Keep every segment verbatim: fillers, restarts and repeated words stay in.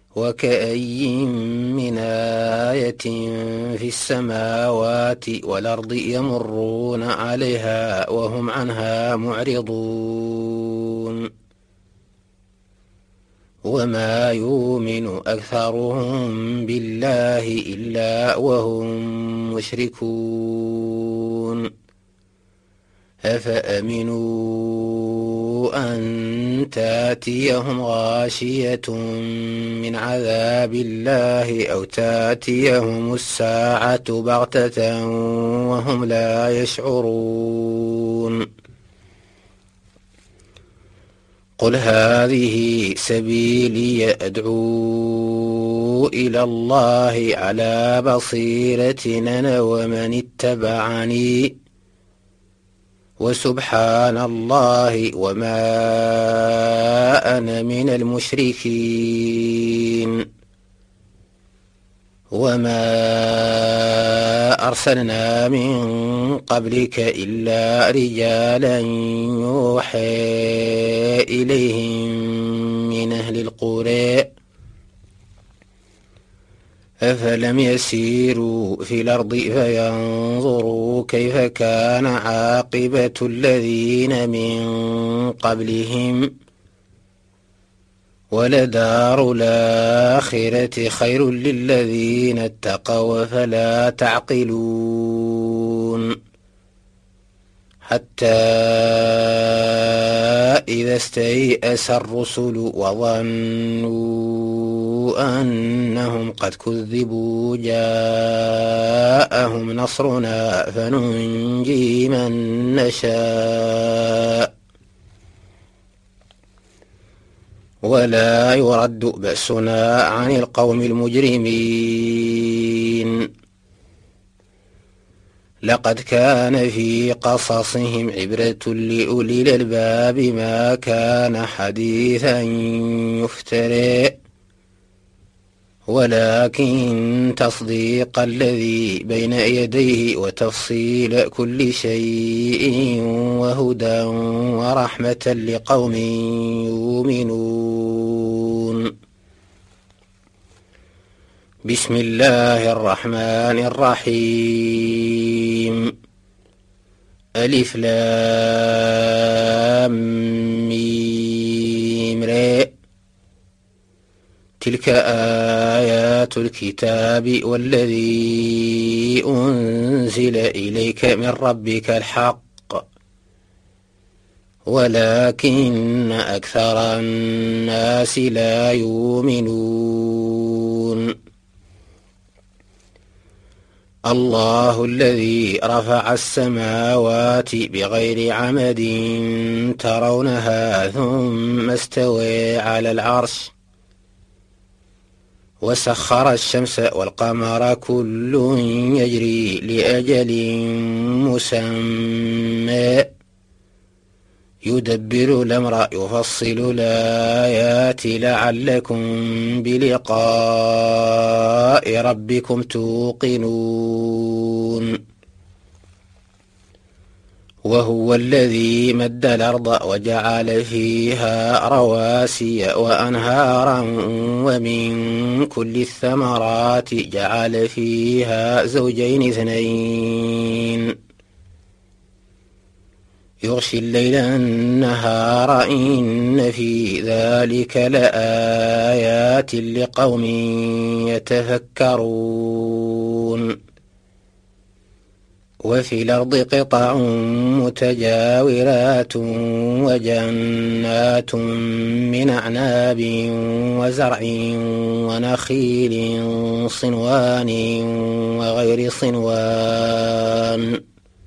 وكأي من آية في السماوات والأرض يمرون عليها وهم عنها معرضون وما يؤمن أكثرهم بالله إلا وهم مشركون أفأمنوا أن تأتيهم غاشية من عذاب الله أو تأتيهم الساعة بغتة وهم لا يشعرون قل هذه سبيلي أدعو إلى الله على بصيرة أنا ومن اتبعني وسبحان الله وما أنا من المشركين وما أرسلنا من قبلك إلا رجالا يوحى إليهم من أهل القرى أفلم يسيروا في الأرض فينظروا كيف كان عاقبة الذين من قبلهم ولدار الآخرة خير للذين اتقوا فلا تعقلون حتى إذا استيأس الرسل وظنوا أنهم قد كذبوا جاءهم نصرنا فننجي من نشاء ولا يرد بأسنا عن القوم المجرمين لقد كان في قصصهم عبرة لأولي الألباب ما كان حديثا يفترى ولكن تصديق الذي بين يديه وتفصيل كل شيء وهدى ورحمة لقوم يؤمنون بسم الله الرحمن الرحيم ألف لام ميم را تلك آيات الكتاب والذي أنزل إليك من ربك الحق ولكن أكثر الناس لا يؤمنون الله الذي رفع السماوات بغير عمد ترونها ثم استوى على العرش وسخر الشمس والقمر كل يجري لأجل مسمى يدبر الأمر يفصل الآيات لعلكم بلقاء ربكم توقنون وهو الذي مد الأرض وجعل فيها رواسي وأنهارا ومن كل الثمرات جعل فيها زوجين اثنين يغشي الليل النهار إن في ذلك لآيات لقوم يتفكرون وفي الأرض قطع متجاورات وجنات من أعناب وزرع ونخيل صنوان وغير صنوان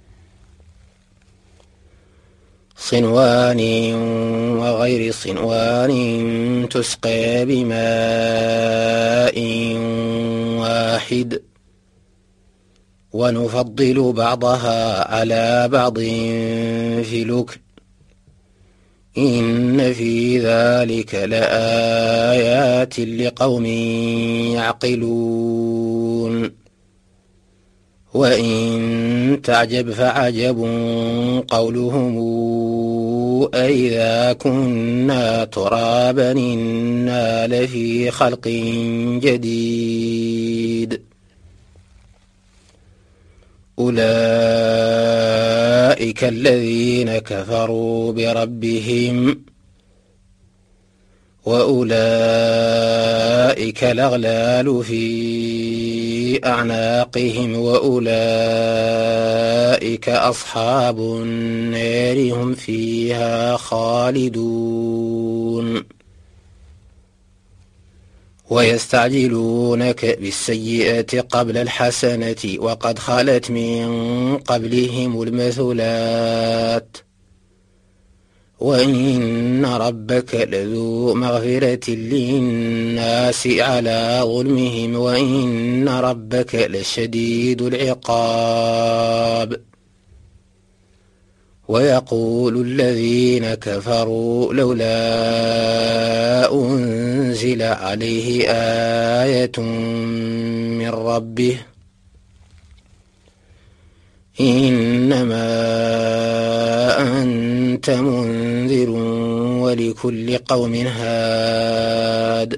صنوان وغير صنوان تسقى بماء واحد ونفضل بعضها على بعض في الأكل إن في ذلك لآيات لقوم يعقلون وإن تعجب فعجب قولهم أإذا كنا ترابا إنا لفي خلق جديد أولئك الذين كفروا بربهم وأولئك الأغلال في أعناقهم وأولئك أصحاب النار هم فيها خالدون ويستعجلونك بالسيئة قبل الحسنة وقد خلت من قبلهم المثلات وإن ربك لذو مغفرة للناس على ظلمهم وإن ربك لشديد العقاب ويقول الذين كفروا لولا أنزل عليه آية من ربه إنما أنت منذر ولكل قوم هاد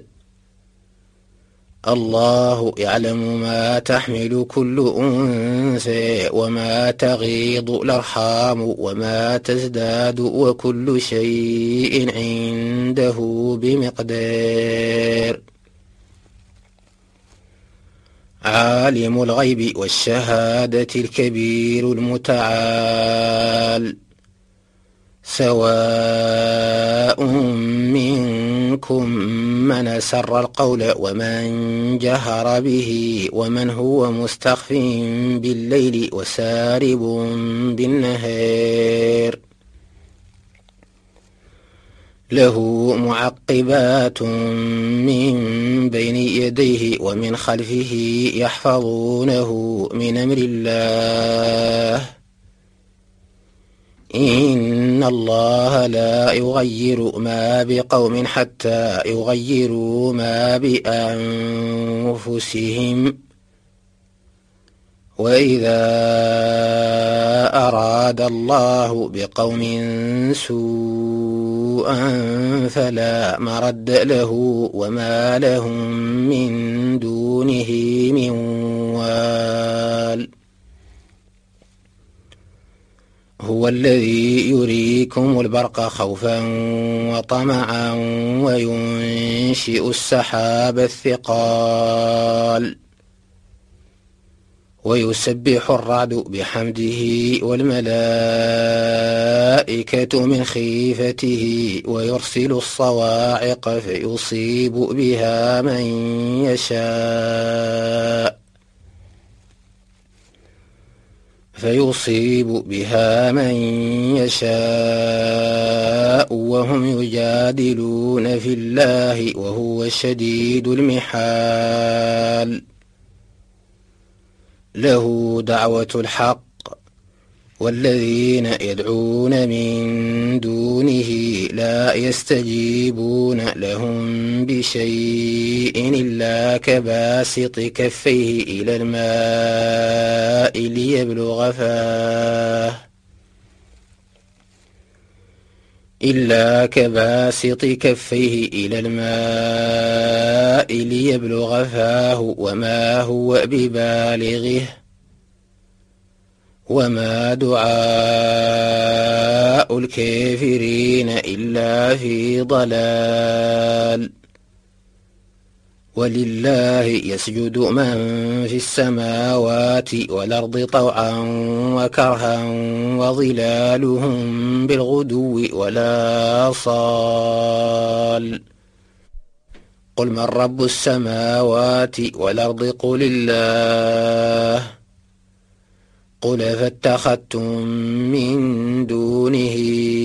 الله يعلم ما تحمل كل أنثى وما تغيض الأرحام وما تزداد وكل شيء عنده بمقدار عالم الغيب والشهادة الكبير المتعال سواء منكم من أسر القول ومن جهر به ومن هو مستخف بالليل وسارب بالنهار له معقبات من بين يديه ومن خلفه يحفظونه من أمر الله إن الله لا يغير ما بقوم حتى يغيروا ما بأنفسهم وإذا أراد الله بقوم سوءا فلا مرد له وما لهم من دونه من وال هو الذي يريكم البرق خوفا وطمعا وينشئ السحاب الثقال ويسبح الرعد بحمده والملائكة من خيفته ويرسل الصواعق فيصيب بها من يشاء فيصيب بها من يشاء وهم يجادلون في الله وهو شديد المحال له دعوة الحق والذين يدعون من دونه لا يستجيبون لهم بشيء إلا كباسط كفيه إلى الماء ليبلغ فاه إلا كباسط كفيه إلى الماء ليبلغ فاه وما هو ببالغه وما دعاء الكافرين إلا في ضلال ولله يسجد من في السماوات والأرض طوعا وكرها وظلالهم بالغدو ولا صال قل من رب السماوات والأرض قل الله قل فاتخذتم من دونه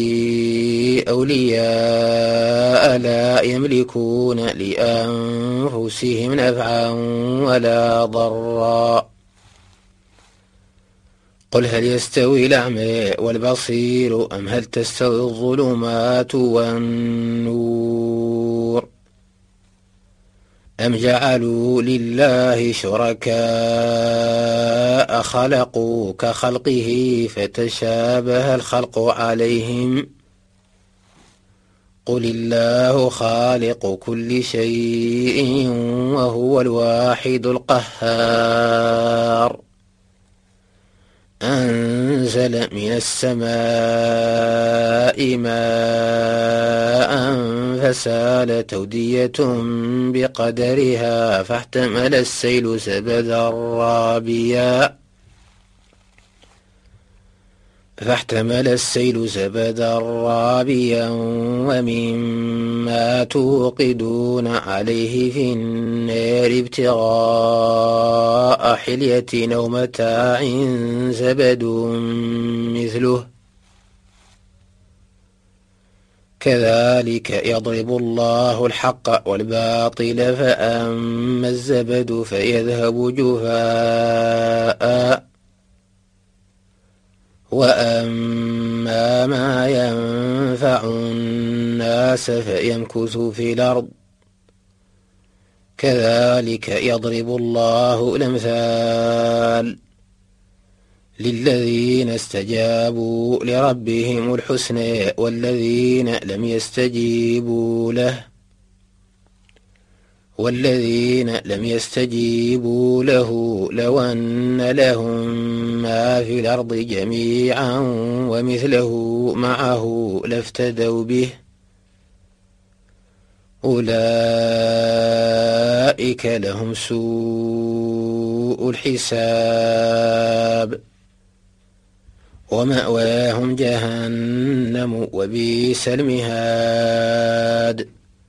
أولياء لا يملكون لأنفسهم نفعا ولا ضرا قل هل يستوي الأعمى والبصير أم هل تستوي الظلمات والنور أم جعلوا لله شركاء خلقوا كخلقه فتشابه الخلق عليهم قل الله خالق كل شيء وهو الواحد القهار أنزل من السماء ماء فسال تودية بقدرها فاحتمل السيل زبدا رابيا فاحتمل السيل زبدا رابيا ومما توقدون عليه في النار ابتغاء حلية أو متاع زبد مثله كذلك يضرب الله الحق والباطل فأما الزبد فيذهب جفاء وأما ما ينفع الناس فيمكث في الأرض كذلك يضرب الله الأمثال للذين استجابوا لربهم الحسنى والذين لم يستجيبوا له والذين لم يستجيبوا له لو أن لهم ما في الأرض جميعا ومثله معه لافتدوا به أولئك لهم سوء الحساب ومأواهم جهنم وبئس المهاد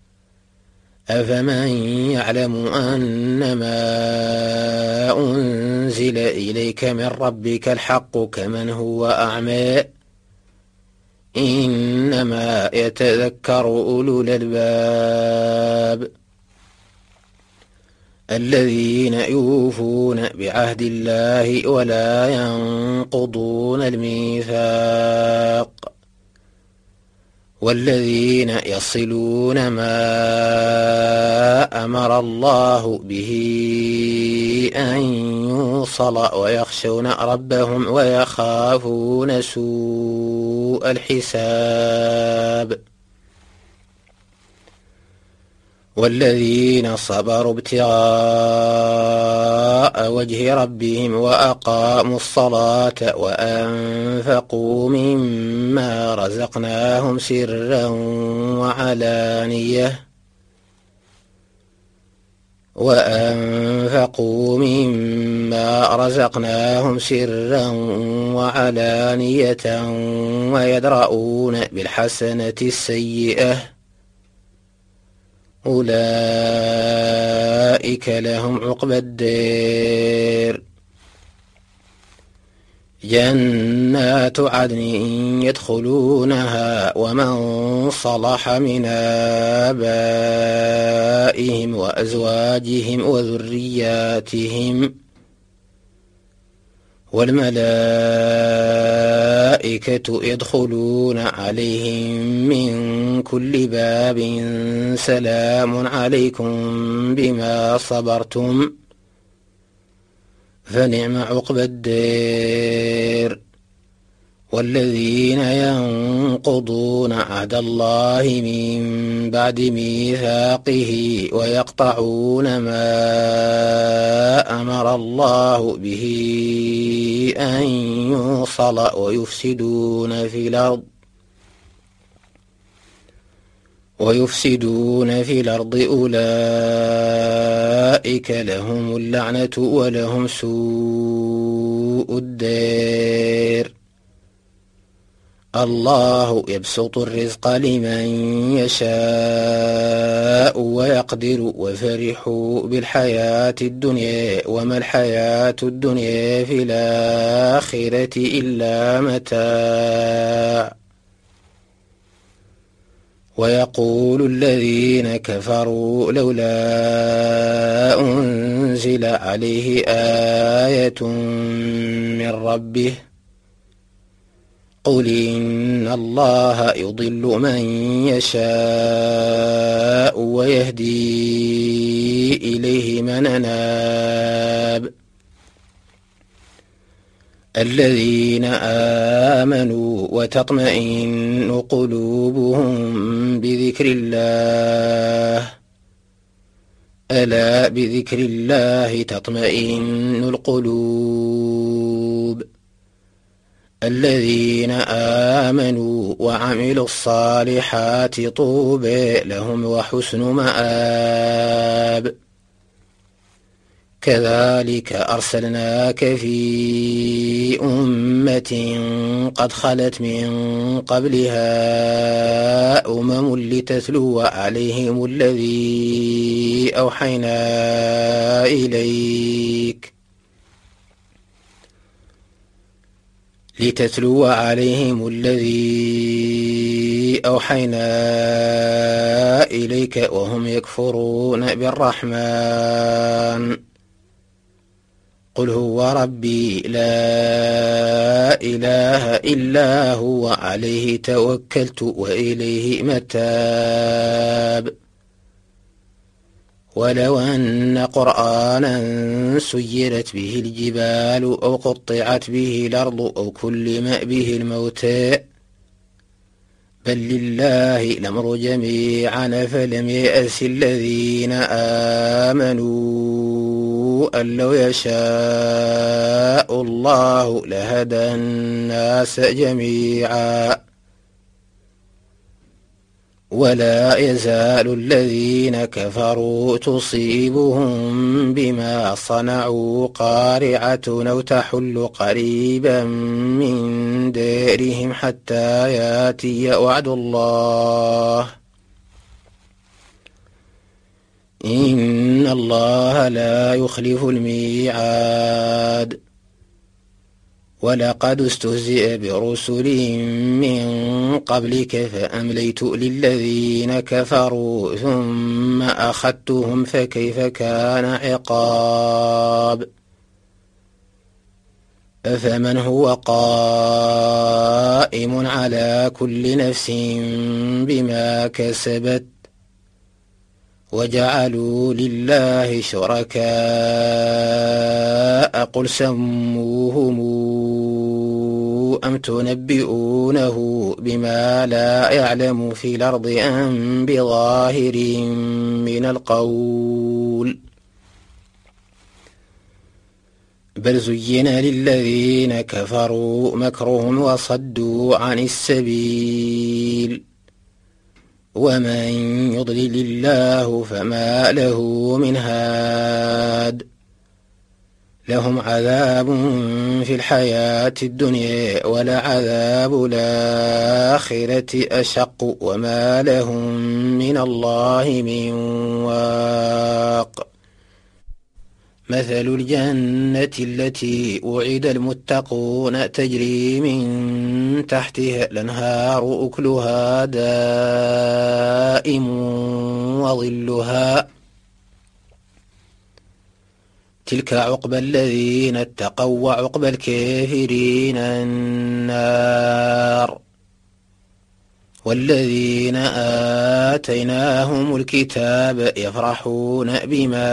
أفمن يعلم أنما أنزل إليك من ربك الحق كمن هو أعمى إنما يتذكر أولو الألباب الذين يوفون بعهد الله ولا ينقضون الميثاق والذين يصلون ما أمر الله به أن يوصل ويخشون ربهم ويخافون سوء الحساب والذين صبروا ابتغاء وجه ربهم وأقاموا الصلاة وأنفقوا مما رزقناهم سرا وعلانية وأنفقوا مما رزقناهم سرا وعلانية ويدرؤون بالحسنة السيئة أولئك لهم عقبى الدار جنات عدن يدخلونها ومن صلح من آبائهم وأزواجهم وذرياتهم والملائكة يدخلون عليهم من كل باب سلام عليكم بما صبرتم فنعم عقبى الدار والذين ينقضون عهد الله من بعد ميثاقه ويقطعون ما أمر الله به أن يوصل ويفسدون في الأرض ويفسدون في الأرض أولئك لهم اللعنة ولهم سوء الدار الله يبسط الرزق لمن يشاء ويقدر وفرحوا بالحياة الدنيا وما الحياة الدنيا في الآخرة إلا متاع ويقول الذين كفروا لولا أنزل عليه آية من ربه قل إن الله يضل من يشاء ويهدي إليه من أناب الذين آمنوا وتطمئن قلوبهم بذكر الله ألا بذكر الله تطمئن القلوب الذين آمنوا وعملوا الصالحات طوبى لهم وحسن مآب كذلك أرسلناك في أمة قد خلت من قبلها أمم لتتلو عليهم الذي أوحينا إليك لتتلو عليهم الذي أوحينا إليك وهم يكفرون بالرحمن قل هو ربي لا إله إلا هو عليه توكلت وإليه متاب ولو أن قرآنا سيرت به الجبال أو قطعت به الأرض أو كلم به الموتى بل لله الأمر جميعا فلم يأس الذين آمنوا أن لو يشاء الله لهدى الناس جميعا ولا يزال الذين كفروا تصيبهم بما صنعوا قارعة أو تحل قريبا من دارهم حتى ياتي وعد الله إن الله لا يخلف الميعاد ولقد استهزئ برسل من قبلك فأمليت للذين كفروا ثم أخذتهم فكيف كان عقاب أفمن هو قائم على كل نفس بما كسبت وجعلوا لله شركاء قل سموهم أم تنبئونه بما لا يعلم في الأرض أم بظاهر من القول بل زين للذين كفروا مكرهم وصدوا عن السبيل ومن يضلل الله فما له من هاد لهم عذاب في الحياة الدنيا ولعذاب الآخرة أشق وما لهم من الله من واق مثل الجنة التي وعد المتقون تجري من تحتها الأنهار أكلها دائم وظلها تلك عقبى الذين اتقوا وعقبى الكافرين النار والذين آتيناهم الكتاب يفرحون بما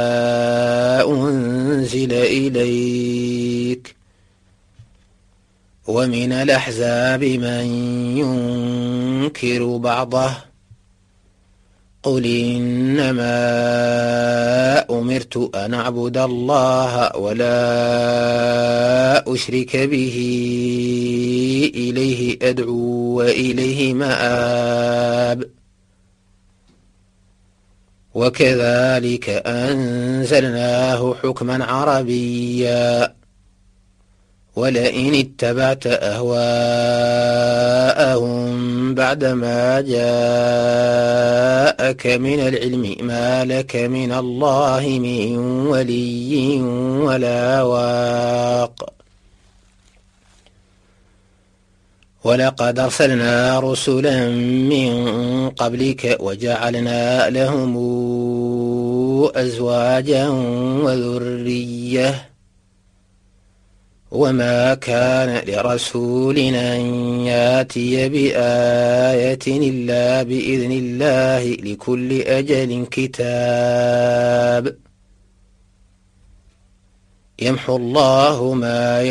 أنزل إليك ومن الأحزاب من ينكر بعضه قل إنما أمرت أن أعبد الله ولا أشرك به إليه أدعو وإليه مآب وكذلك أنزلناه حكما عربيا ولئن اتبعت أهواءهم بعدما جاءك من العلم ما لك من الله من ولي ولا واق ولقد أرسلنا رسلا من قبلك وجعلنا لهم أزواجا وذرية وما كان لرسول أن ياتي بآية إلا بإذن الله لكل أجل كتاب يمحو الله ما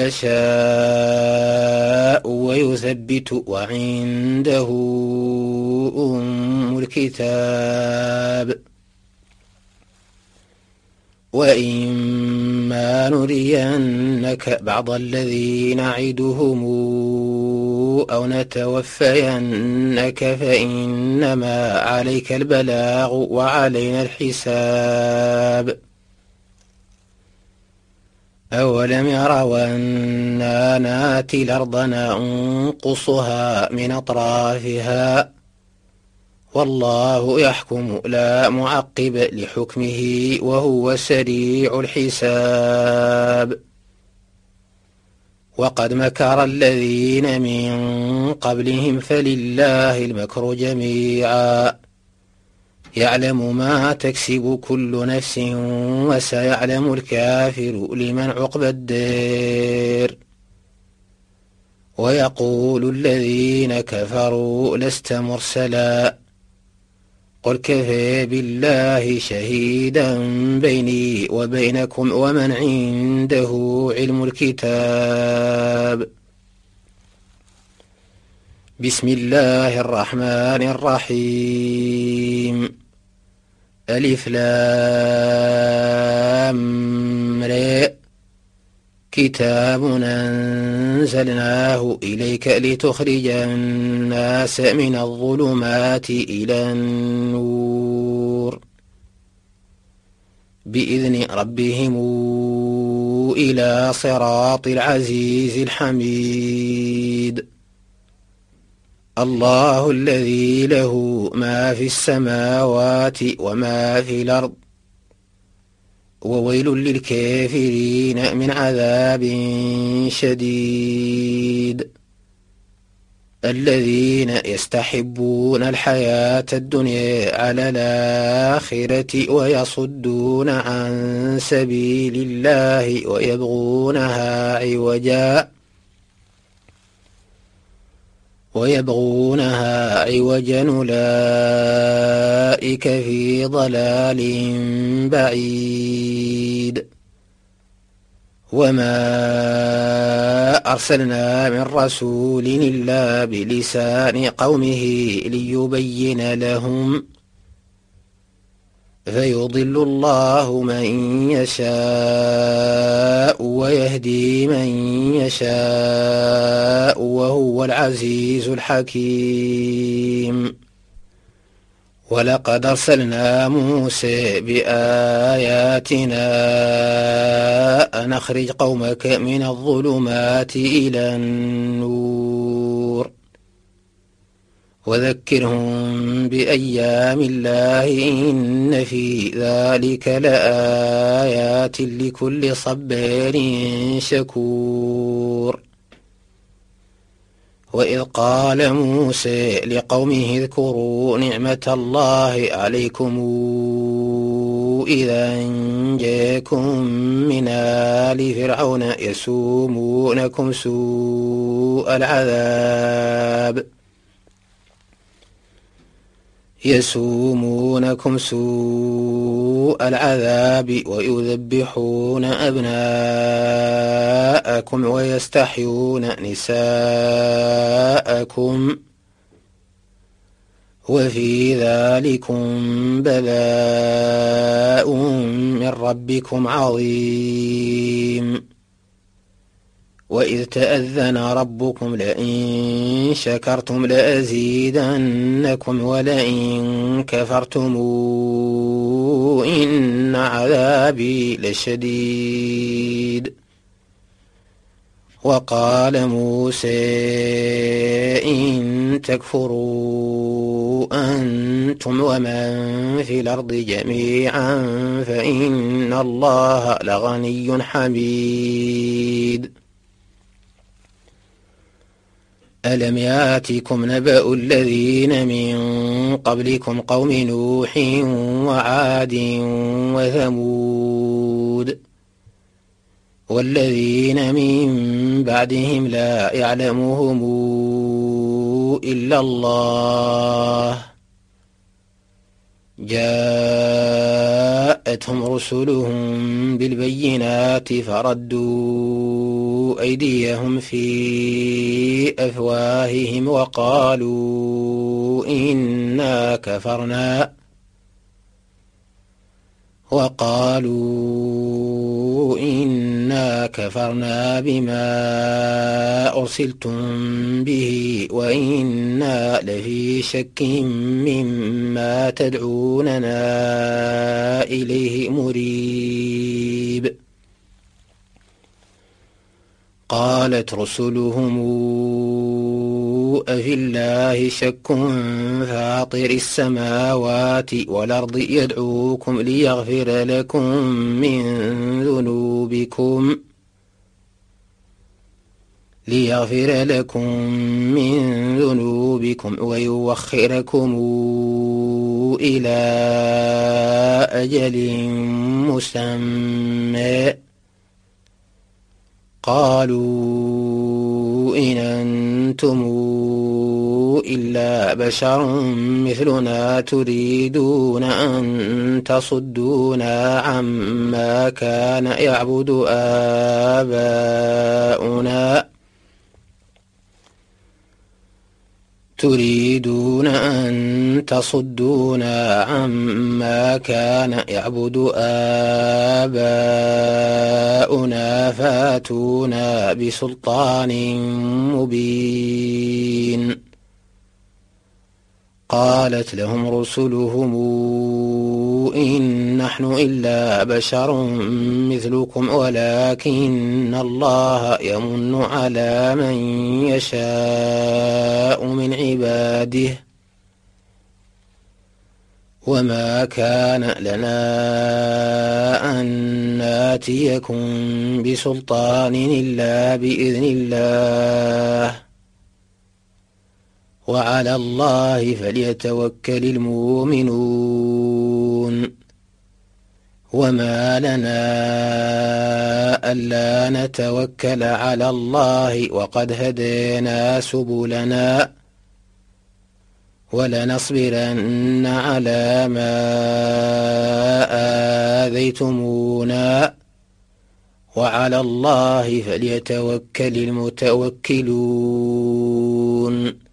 يشاء ويثبت وعنده أم الكتاب وإما نرينك بعض الذي نعدهم أو نتوفينك فإنما عليك البلاغ وعلينا الحساب أولم يروا أنا ناتي الأرض ننقصها من أطرافها والله يحكم لا معقب لحكمه وهو سريع الحساب وقد مكر الذين من قبلهم فلله المكر جميعا يعلم ما تكسب كل نفس وسيعلم الكافر لمن عقبى الدار ويقول الذين كفروا لست مرسلا قل كفى بالله شهيدا بيني وبينكم ومن عنده علم الكتاب بسم الله الرحمن الرحيم ألف لام ر كتاب أنزلناه إليك لتخرج الناس من الظلمات إلى النور بإذن ربهم إلى صراط العزيز الحميد الله الذي له ما في السماوات وما في الأرض وويل للكافرين من عذاب شديد الذين يستحبون الحياة الدنيا على الآخرة ويصدون عن سبيل الله ويبغونها عوجا ويبغونها عوجا أولئك في ضلال بعيد وما أرسلنا من رسول إلا بلسان قومه ليبين لهم فيضل الله من يشاء ويهدي من يشاء وهو العزيز الحكيم ولقد أرسلنا موسى بآياتنا أن أخرج قومك من الظلمات إلى النور وذكرهم بأيام الله إن في ذلك لآيات لكل صبار شكور وإذ قال موسى لقومه اذكروا نعمة الله عليكم إذا أنجاكم من آل فرعون يسومونكم سوء العذاب يسومونكم سوء العذاب ويذبحون أبناءكم ويستحيون نساءكم وفي ذلكم بلاء من ربكم عظيم وإذ تأذن ربكم لئن شكرتم لأزيدنكم ولئن كفرتم إن عذابي لشديد وقال موسى إن تكفروا أنتم ومن في الأرض جميعا فإن الله لغني حميد ألم ياتكم نبأ الذين من قبلكم قوم نوح وعاد وثمود والذين من بعدهم لا يعلمهم إلا الله جاءتهم رسلهم بالبينات فردوا أيديهم في أفواههم وقالوا إنا كفرنا وقالوا إنا كفرنا بما أرسلتم به وإنا لفي شك مما تدعوننا إليه مريب. قالت رسلهم أفي الله شك فاطر السماوات والأرض يدعوكم ليغفر لكم من ذنوبكم ليغفر لكم من ذنوبكم ويوخركم إلى أجل مسمى. قالوا إن أنتم إلا بشر مثلنا تريدون أن تصدونا عما كان يعبد آباؤنا تريدون أن تصدونا عما كان يعبد آباؤنا فاتونا بسلطان مبين. قالت لهم رسلهم إن نحن إلا بشر مثلكم ولكن الله يمن على من يشاء من عباده وما كان لنا أن ناتيكم بسلطان إلا بإذن الله وعلى الله فليتوكل المؤمنون. وما لنا ألا نتوكل على الله وقد هدينا سبلنا ولنصبرن على ما آذيتمونا وعلى الله فليتوكل المتوكلون.